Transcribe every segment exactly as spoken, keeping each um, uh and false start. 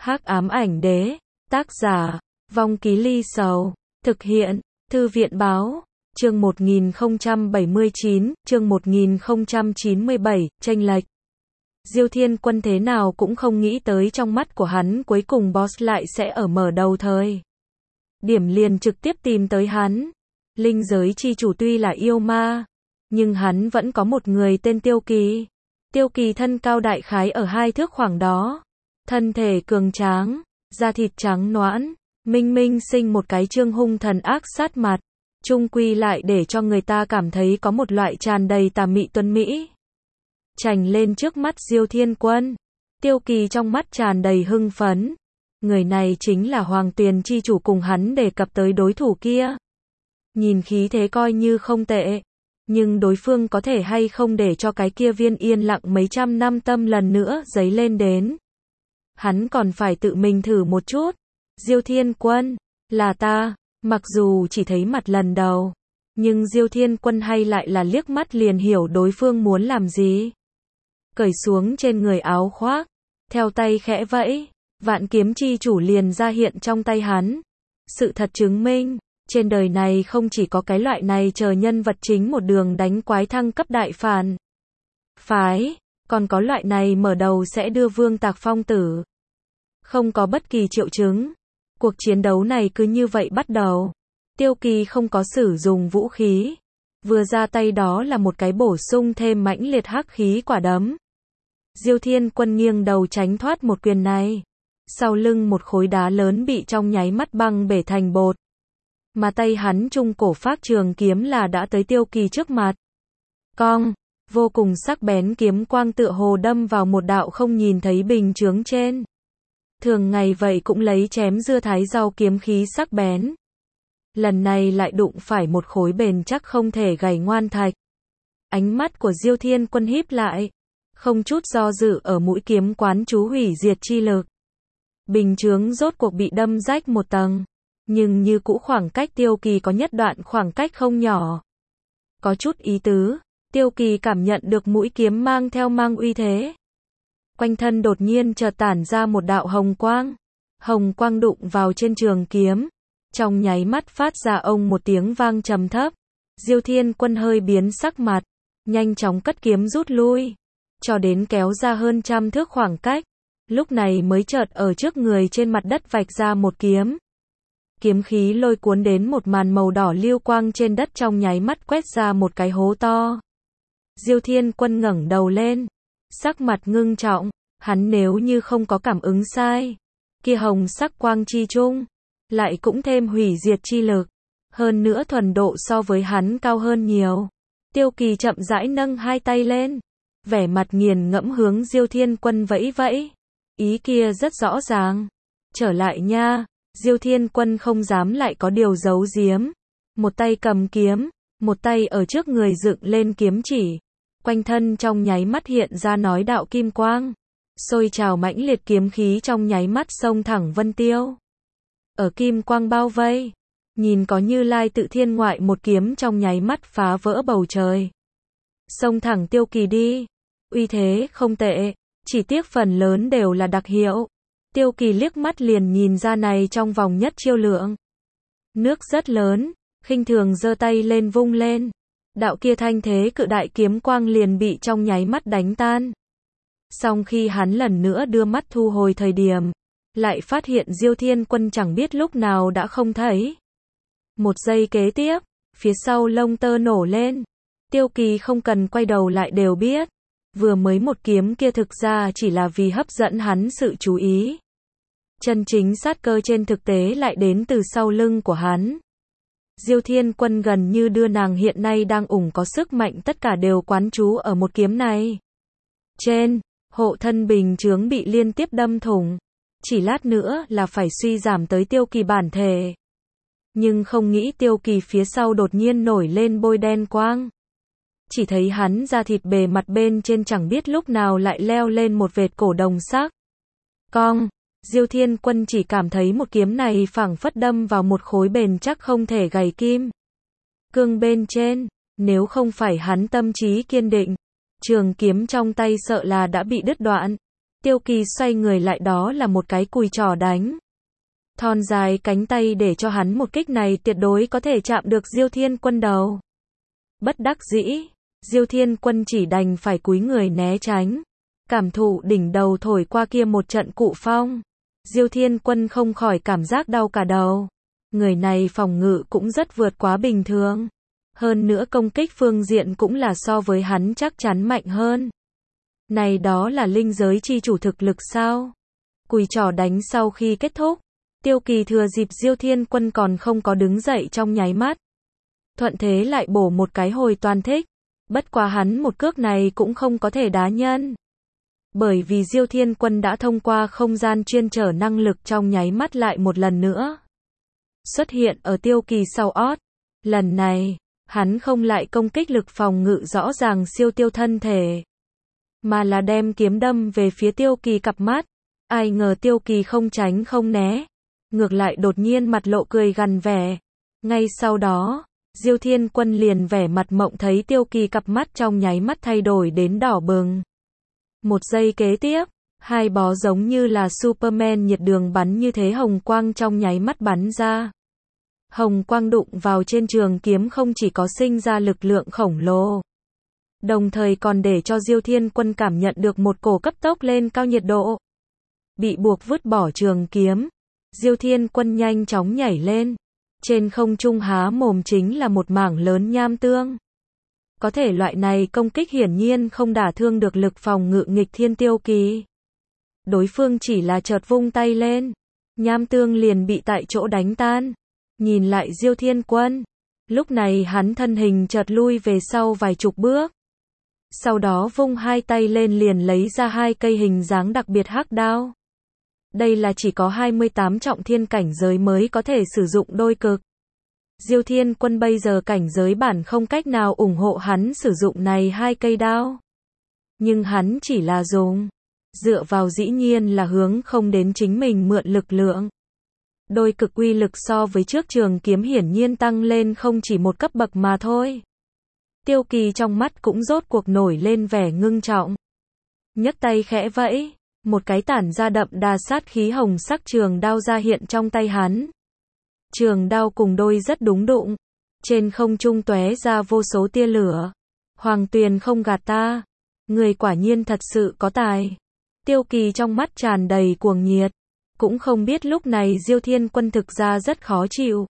Hắc ám ảnh đế, tác giả, Vong Ký Ly Sầu, thực hiện, Thư viện báo, chương một nghìn không trăm bảy mươi chín, chương một nghìn không trăm chín mươi bảy, chênh lệch. Diêu Thiên Quân thế nào cũng không nghĩ tới trong mắt của hắn cuối cùng boss lại sẽ ở mở đầu thời. Điểm liền trực tiếp tìm tới hắn. Linh giới chi chủ tuy là yêu ma, nhưng hắn vẫn có một người tên Tiêu Kỳ. Tiêu Kỳ thân cao đại khái ở hai thước khoảng đó. Thân thể cường tráng, da thịt trắng nõn, minh minh sinh một cái trương hung thần ác sát mặt. Chung quy lại để cho người ta cảm thấy có một loại tràn đầy tà mị tuấn mỹ. Chành lên trước mắt Diêu Thiên Quân. Tiêu Kỳ trong mắt tràn đầy hưng phấn. Người này chính là Hoàng Tuyền chi chủ cùng hắn đề cập tới đối thủ kia. Nhìn khí thế coi như không tệ. Nhưng đối phương có thể hay không để cho cái kia viên yên lặng mấy trăm năm tâm lần nữa dấy lên đến. Hắn còn phải tự mình thử một chút. Diêu Thiên Quân, là ta, mặc dù chỉ thấy mặt lần đầu. Nhưng Diêu Thiên Quân hay lại là liếc mắt liền hiểu đối phương muốn làm gì. Cởi xuống trên người áo khoác, theo tay khẽ vẫy, vạn kiếm chi chủ liền ra hiện trong tay hắn. Sự thật chứng minh, trên đời này không chỉ có cái loại này chờ nhân vật chính một đường đánh quái thăng cấp đại phản phái, còn có loại này mở đầu sẽ đưa vương tạc phong tử. Không có bất kỳ triệu chứng. Cuộc chiến đấu này cứ như vậy bắt đầu. Tiêu Kỳ không có sử dụng vũ khí. Vừa ra tay đó là một cái bổ sung thêm mãnh liệt hắc khí quả đấm. Diêu Thiên Quân nghiêng đầu tránh thoát một quyền này. Sau lưng một khối đá lớn bị trong nháy mắt băng bể thành bột. Mà tay hắn trung cổ phác trường kiếm là đã tới Tiêu Kỳ trước mặt. Cong, vô cùng sắc bén kiếm quang tựa hồ đâm vào một đạo không nhìn thấy bình chướng trên. Thường ngày vậy cũng lấy chém dưa thái rau kiếm khí sắc bén. Lần này lại đụng phải một khối bền chắc không thể gảy ngoan thạch. Ánh mắt của Diêu Thiên Quân híp lại. Không chút do dự ở mũi kiếm quán chú hủy diệt chi lực. Bình chướng rốt cuộc bị đâm rách một tầng. Nhưng như cũ khoảng cách Tiêu Kỳ có nhất đoạn khoảng cách không nhỏ. Có chút ý tứ. Tiêu Kỳ cảm nhận được mũi kiếm mang theo mang uy thế. Quanh thân đột nhiên chợt tản ra một đạo hồng quang. Hồng quang đụng vào trên trường kiếm. Trong nháy mắt phát ra ông một tiếng vang trầm thấp. Diêu Thiên Quân hơi biến sắc mặt. Nhanh chóng cất kiếm rút lui. Cho đến kéo ra hơn trăm thước khoảng cách. Lúc này mới chợt ở trước người trên mặt đất vạch ra một kiếm. Kiếm khí lôi cuốn đến một màn màu đỏ lưu quang trên đất trong nháy mắt quét ra một cái hố to. Diêu Thiên Quân ngẩng đầu lên. Sắc mặt ngưng trọng. Hắn nếu như không có cảm ứng sai. Kia hồng sắc quang chi trung. Lại cũng thêm hủy diệt chi lực. Hơn nữa thuần độ so với hắn cao hơn nhiều. Tiêu Kỳ chậm rãi nâng hai tay lên. Vẻ mặt nghiền ngẫm hướng Diêu Thiên Quân vẫy vẫy. Ý kia rất rõ ràng. Trở lại nha. Diêu Thiên Quân không dám lại có điều giấu giếm. Một tay cầm kiếm. Một tay ở trước người dựng lên kiếm chỉ. Quanh thân trong nháy mắt hiện ra nói đạo kim quang. Sôi trào mãnh liệt kiếm khí trong nháy mắt xông thẳng vân tiêu. Ở kim quang bao vây. Nhìn có Như Lai Tự Thiên ngoại một kiếm trong nháy mắt phá vỡ bầu trời. Xông thẳng Tiêu Kỳ đi. Uy thế không tệ. Chỉ tiếc phần lớn đều là đặc hiệu. Tiêu Kỳ liếc mắt liền nhìn ra này trong vòng nhất chiêu lượng. Nước rất lớn. Khinh thường giơ tay lên vung lên. Đạo kia thanh thế cự đại kiếm quang liền bị trong nháy mắt đánh tan. Song khi hắn lần nữa đưa mắt thu hồi thời điểm. Lại phát hiện Diêu Thiên Quân chẳng biết lúc nào đã không thấy. Một giây kế tiếp. Phía sau lông tơ nổ lên. Tiêu Kỳ không cần quay đầu lại đều biết. Vừa mới một kiếm kia thực ra chỉ là vì hấp dẫn hắn sự chú ý. Chân chính sát cơ trên thực tế lại đến từ sau lưng của hắn. Diêu Thiên Quân gần như đưa nàng hiện nay đang ủng có sức mạnh tất cả đều quán trú ở một kiếm này. Trên, hộ thân bình chướng bị liên tiếp đâm thủng. Chỉ lát nữa là phải suy giảm tới Tiêu Kỳ bản thể. Nhưng không nghĩ Tiêu Kỳ phía sau đột nhiên nổi lên bôi đen quang. Chỉ thấy hắn da thịt bề mặt bên trên chẳng biết lúc nào lại leo lên một vệt cổ đồng sắc. Cong, Diêu Thiên Quân chỉ cảm thấy một kiếm này phảng phất đâm vào một khối bền chắc không thể gầy kim. Cương bên trên, nếu không phải hắn tâm trí kiên định, trường kiếm trong tay sợ là đã bị đứt đoạn. Tiêu Kỳ xoay người lại đó là một cái cùi trỏ đánh. Thon dài cánh tay để cho hắn một kích này tuyệt đối có thể chạm được Diêu Thiên Quân đầu. Bất đắc dĩ, Diêu Thiên Quân chỉ đành phải cúi người né tránh. Cảm thụ đỉnh đầu thổi qua kia một trận cụ phong. Diêu Thiên Quân không khỏi cảm giác đau cả đầu. Người này phòng ngự cũng rất vượt quá bình thường. Hơn nữa công kích phương diện cũng là so với hắn chắc chắn mạnh hơn. Này đó là linh giới chi chủ thực lực sao? Cùi trỏ đánh sau khi kết thúc, Tiêu Kỳ thừa dịp Diêu Thiên Quân còn không có đứng dậy trong nháy mắt. Thuận thế lại bổ một cái hồi toàn thích. Bất quá hắn một cước này cũng không có thể đá nhân. Bởi vì Diêu Thiên Quân đã thông qua không gian chuyên trở năng lực trong nháy mắt lại một lần nữa. Xuất hiện ở Tiêu Kỳ sau ót. Lần này, hắn không lại công kích lực phòng ngự rõ ràng siêu tiêu thân thể. Mà là đem kiếm đâm về phía Tiêu Kỳ cặp mắt. Ai ngờ Tiêu Kỳ không tránh không né. Ngược lại đột nhiên mặt lộ cười gằn vẻ. Ngay sau đó, Diêu Thiên Quân liền vẻ mặt mộng thấy Tiêu Kỳ cặp mắt trong nháy mắt thay đổi đến đỏ bừng. Một giây kế tiếp, hai bó giống như là Superman nhiệt đường bắn như thế hồng quang trong nháy mắt bắn ra. Hồng quang đụng vào trên trường kiếm không chỉ có sinh ra lực lượng khổng lồ. Đồng thời còn để cho Diêu Thiên Quân cảm nhận được một cổ cấp tốc lên cao nhiệt độ. Bị buộc vứt bỏ trường kiếm. Diêu Thiên Quân nhanh chóng nhảy lên. Trên không trung há mồm chính là một mảng lớn nham tương. Có thể loại này công kích hiển nhiên không đả thương được lực phòng ngự nghịch thiên Tiêu Kỳ. Đối phương chỉ là chợt vung tay lên. Nham tương liền bị tại chỗ đánh tan. Nhìn lại Diêu Thiên Quân. Lúc này hắn thân hình chợt lui về sau vài chục bước. Sau đó vung hai tay lên liền lấy ra hai cây hình dáng đặc biệt hắc đao. Đây là chỉ có hai mươi tám trọng thiên cảnh giới mới có thể sử dụng đôi cực. Diêu Thiên Quân bây giờ cảnh giới bản không cách nào ủng hộ hắn sử dụng này hai cây đao. Nhưng hắn chỉ là dùng. Dựa vào dĩ nhiên là hướng không đến chính mình mượn lực lượng. Đôi cực uy lực so với trước trường kiếm hiển nhiên tăng lên không chỉ một cấp bậc mà thôi. Tiêu Kỳ trong mắt cũng rốt cuộc nổi lên vẻ ngưng trọng. Nhấc tay khẽ vẫy, một cái tản ra đậm đà sát khí hồng sắc trường đao ra hiện trong tay hắn. Trường đao cùng đôi rất đúng đụng, trên không trung tóe ra vô số tia lửa. Hoàng Tuyền không gạt ta, người quả nhiên thật sự có tài. Tiêu Kỳ trong mắt tràn đầy cuồng nhiệt, cũng không biết lúc này Diêu Thiên Quân thực ra rất khó chịu.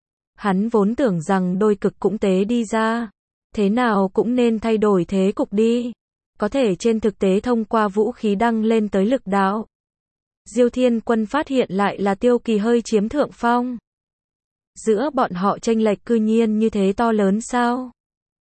Hắn vốn tưởng rằng đôi cực cũng tế đi ra, thế nào cũng nên thay đổi thế cục đi. Có thể trên thực tế thông qua vũ khí đăng lên tới lực đạo. Diêu Thiên Quân phát hiện lại là Tiêu Kỳ hơi chiếm thượng phong. Giữa bọn họ chênh lệch cư nhiên như thế to lớn sao?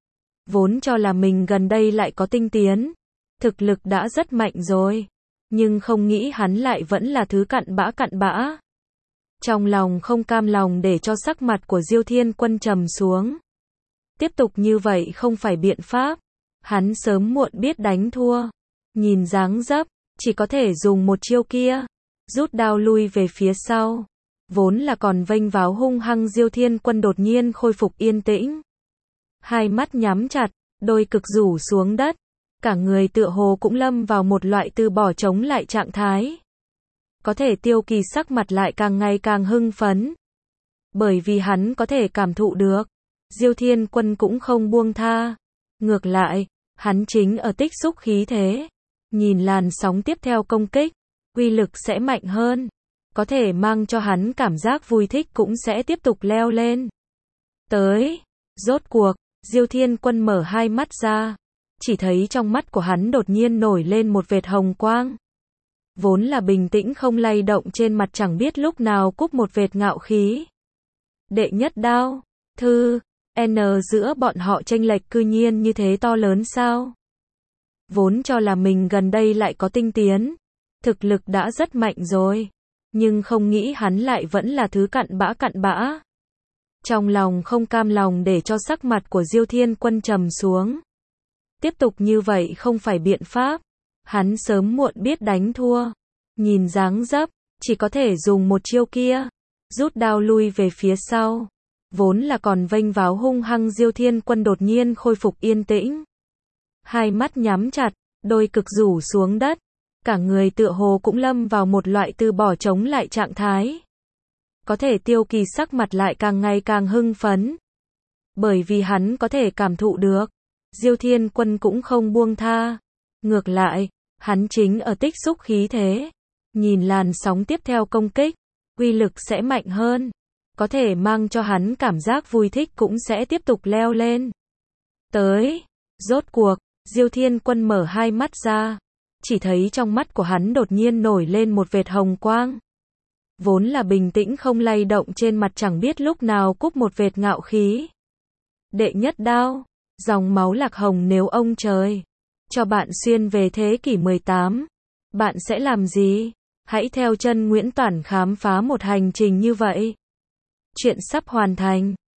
Vốn cho là mình gần đây lại có tinh tiến. Thực lực đã rất mạnh rồi. Nhưng không nghĩ hắn lại vẫn là thứ cặn bã cặn bã. Trong lòng không cam lòng để cho sắc mặt của Diêu Thiên Quân trầm xuống. Tiếp tục như vậy không phải biện pháp. Hắn sớm muộn biết đánh thua. Nhìn dáng dấp, chỉ có thể dùng một chiêu kia. Rút đao lui về phía sau. Vốn là còn vênh váo hung hăng Diêu Thiên Quân đột nhiên khôi phục yên tĩnh. Hai mắt nhắm chặt, đôi cực rủ xuống đất. Cả người tựa hồ cũng lâm vào một loại từ bỏ chống lại trạng thái. Có thể Tiêu Kỳ sắc mặt lại càng ngày càng hưng phấn. Bởi vì hắn có thể cảm thụ được. Diêu Thiên Quân cũng không buông tha. Ngược lại, hắn chính ở tích xúc khí thế. Nhìn làn sóng tiếp theo công kích, uy lực sẽ mạnh hơn. Có thể mang cho hắn cảm giác vui thích cũng sẽ tiếp tục leo lên. Tới, rốt cuộc, Diêu Thiên Quân mở hai mắt ra. Chỉ thấy trong mắt của hắn đột nhiên nổi lên một vệt hồng quang. Vốn là bình tĩnh không lay động trên mặt chẳng biết lúc nào cúp một vệt ngạo khí. Đệ nhất đao, thư, N giữa bọn họ chênh lệch cư nhiên như thế to lớn sao? Vốn cho là mình gần đây lại có tinh tiến. Thực lực đã rất mạnh rồi. Nhưng không nghĩ hắn lại vẫn là thứ cặn bã cặn bã. Trong lòng không cam lòng để cho sắc mặt của Diêu Thiên Quân trầm xuống. Tiếp tục như vậy không phải biện pháp. Hắn sớm muộn biết đánh thua. Nhìn dáng dấp, chỉ có thể dùng một chiêu kia. Rút đao lui về phía sau. Vốn là còn vênh váo hung hăng Diêu Thiên Quân đột nhiên khôi phục yên tĩnh. Hai mắt nhắm chặt, đôi cực rủ xuống đất. cả người tựa hồ cũng lâm vào một loại từ bỏ chống lại trạng thái. Có thể Tiêu Kỳ sắc mặt lại càng ngày càng hưng phấn. Bởi vì hắn có thể cảm thụ được, Diêu Thiên Quân cũng không buông tha. Ngược lại, hắn chính ở tích xúc khí thế. Nhìn làn sóng tiếp theo công kích, uy lực sẽ mạnh hơn. Có thể mang cho hắn cảm giác vui thích cũng sẽ tiếp tục leo lên. Tới, rốt cuộc, Diêu Thiên Quân mở hai mắt ra. Chỉ thấy trong mắt của hắn đột nhiên nổi lên một vệt hồng quang. Vốn là bình tĩnh không lay động trên mặt chẳng biết lúc nào cúp một vệt ngạo khí. Đệ nhất đao, dòng máu lạc hồng nếu ông trời cho bạn xuyên về thế kỷ mười tám, bạn sẽ làm gì? Hãy theo chân Nguyễn Toản khám phá một hành trình như vậy. Chuyện sắp hoàn thành.